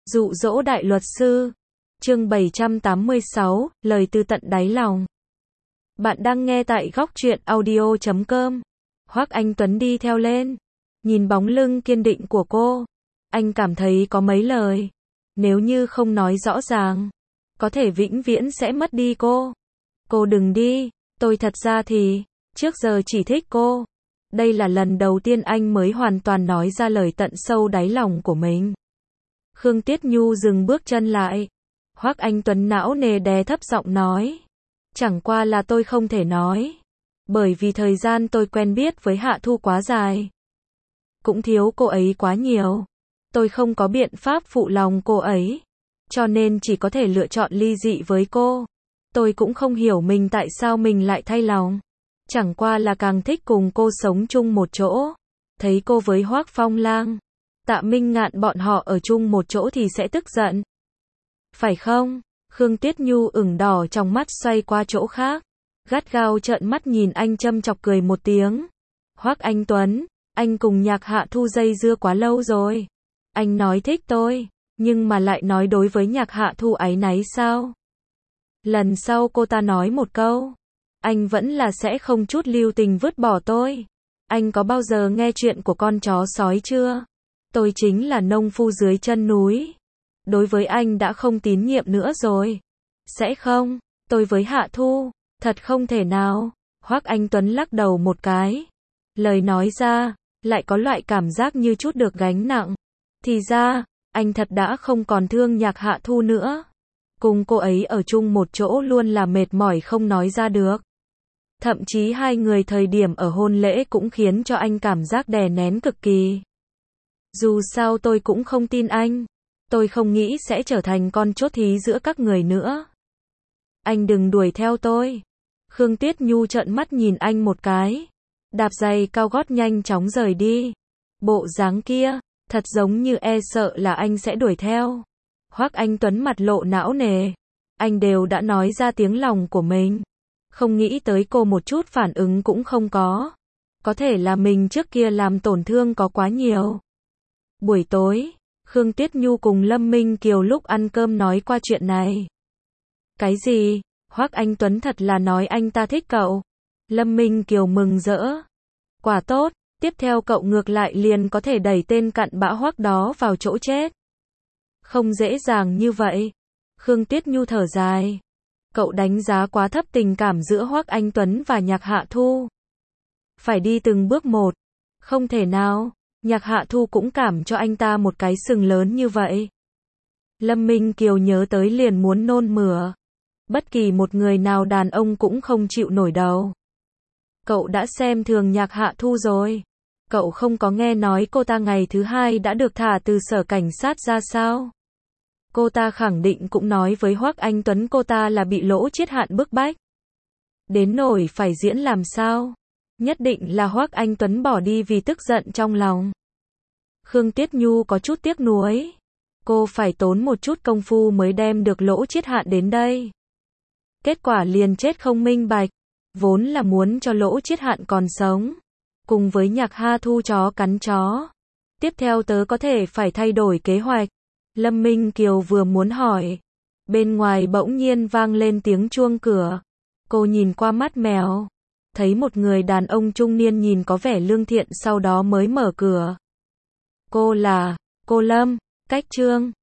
Dụ dỗ đại luật sư. Chương 786, lời từ tận đáy lòng. Bạn đang nghe tại góc truyện audio.com. Hoắc Anh Tuấn đi theo lên, nhìn bóng lưng kiên định của cô, anh cảm thấy có mấy lời, nếu như không nói rõ ràng, có thể vĩnh viễn sẽ mất đi cô. Cô đừng đi, tôi thật ra thì, trước giờ chỉ thích cô. Đây là lần đầu tiên anh mới hoàn toàn nói ra lời tận sâu đáy lòng của mình. Khương Tiết Nhu dừng bước chân lại. Hoắc Anh Tuấn não nề đè thấp giọng nói. Chẳng qua là tôi không thể nói. Bởi vì thời gian tôi quen biết với Hạ Thu quá dài. Cũng thiếu cô ấy quá nhiều. Tôi không có biện pháp phụ lòng cô ấy. Cho nên chỉ có thể lựa chọn ly dị với cô. Tôi cũng không hiểu mình tại sao mình lại thay lòng. Chẳng qua là càng thích cùng cô sống chung một chỗ. Thấy cô với Hoắc Phong Lang, Tạ Minh Ngạn bọn họ ở chung một chỗ thì sẽ tức giận. Phải không? Khương Tiết Nhu ửng đỏ trong mắt xoay qua chỗ khác. Gắt gao trợn mắt nhìn anh châm chọc cười một tiếng. Hoắc Anh Tuấn, anh cùng Nhạc Hạ Thu dây dưa quá lâu rồi. Anh nói thích tôi, nhưng mà lại nói đối với Nhạc Hạ Thu áy náy sao? Lần sau cô ta nói một câu, anh vẫn là sẽ không chút lưu tình vứt bỏ tôi. Anh có bao giờ nghe chuyện của con chó sói chưa? Tôi chính là nông phu dưới chân núi. Đối với anh đã không tín nhiệm nữa rồi. Sẽ không, tôi với Hạ Thu, thật không thể nào. Hoắc Anh Tuấn lắc đầu một cái. Lời nói ra, lại có loại cảm giác như chút được gánh nặng. Thì ra, anh thật đã không còn thương Nhạc Hạ Thu nữa. Cùng cô ấy ở chung một chỗ luôn là mệt mỏi không nói ra được. Thậm chí hai người thời điểm ở hôn lễ cũng khiến cho anh cảm giác đè nén cực kỳ. Dù sao tôi cũng không tin anh. Tôi không nghĩ sẽ trở thành con chốt thí giữa các người nữa. Anh đừng đuổi theo tôi. Khương Tiết Nhu trợn mắt nhìn anh một cái. Đạp giày cao gót nhanh chóng rời đi. Bộ dáng kia, thật giống như e sợ là anh sẽ đuổi theo. Hoắc Anh Tuấn mặt lộ não nề. Anh đều đã nói ra tiếng lòng của mình. Không nghĩ tới cô một chút phản ứng cũng không có. Có thể là mình trước kia làm tổn thương có quá nhiều. Buổi tối, Khương Tiết Nhu cùng Lâm Minh Kiều lúc ăn cơm nói qua chuyện này. Cái gì? Hoắc Anh Tuấn thật là nói anh ta thích cậu. Lâm Minh Kiều mừng rỡ. Quả tốt, tiếp theo cậu ngược lại liền có thể đẩy tên cặn bã Hoắc đó vào chỗ chết. Không dễ dàng như vậy. Khương Tiết Nhu thở dài. Cậu đánh giá quá thấp tình cảm giữa Hoắc Anh Tuấn và Nhạc Hạ Thu. Phải đi từng bước một. Không thể nào. Nhạc Hạ Thu cũng cảm cho anh ta một cái sừng lớn như vậy. Lâm Minh Kiều nhớ tới liền muốn nôn mửa. Bất kỳ một người nào đàn ông cũng không chịu nổi đâu. Cậu đã xem thường Nhạc Hạ Thu rồi. Cậu không có nghe nói cô ta ngày thứ hai đã được thả từ sở cảnh sát ra sao? Cô ta khẳng định cũng nói với Hoắc Anh Tuấn cô ta là bị Lỗ Chiết Hạn bức bách. Đến nỗi phải diễn làm sao? Nhất định là Hoắc Anh Tuấn bỏ đi vì tức giận trong lòng. Khương Tiết Nhu có chút tiếc nuối. Cô phải tốn một chút công phu mới đem được Lỗ Chiết Hạn đến đây. Kết quả liền chết không minh bạch. Vốn là muốn cho Lỗ Chiết Hạn còn sống. Cùng với Nhạc Hạ Thu chó cắn chó. Tiếp theo tớ có thể phải thay đổi kế hoạch. Lâm Minh Kiều vừa muốn hỏi. Bên ngoài bỗng nhiên vang lên tiếng chuông cửa. Cô nhìn qua mắt mèo. Thấy một người đàn ông trung niên nhìn có vẻ lương thiện sau đó mới mở cửa. Cô là, cô Lâm, Cách Trương.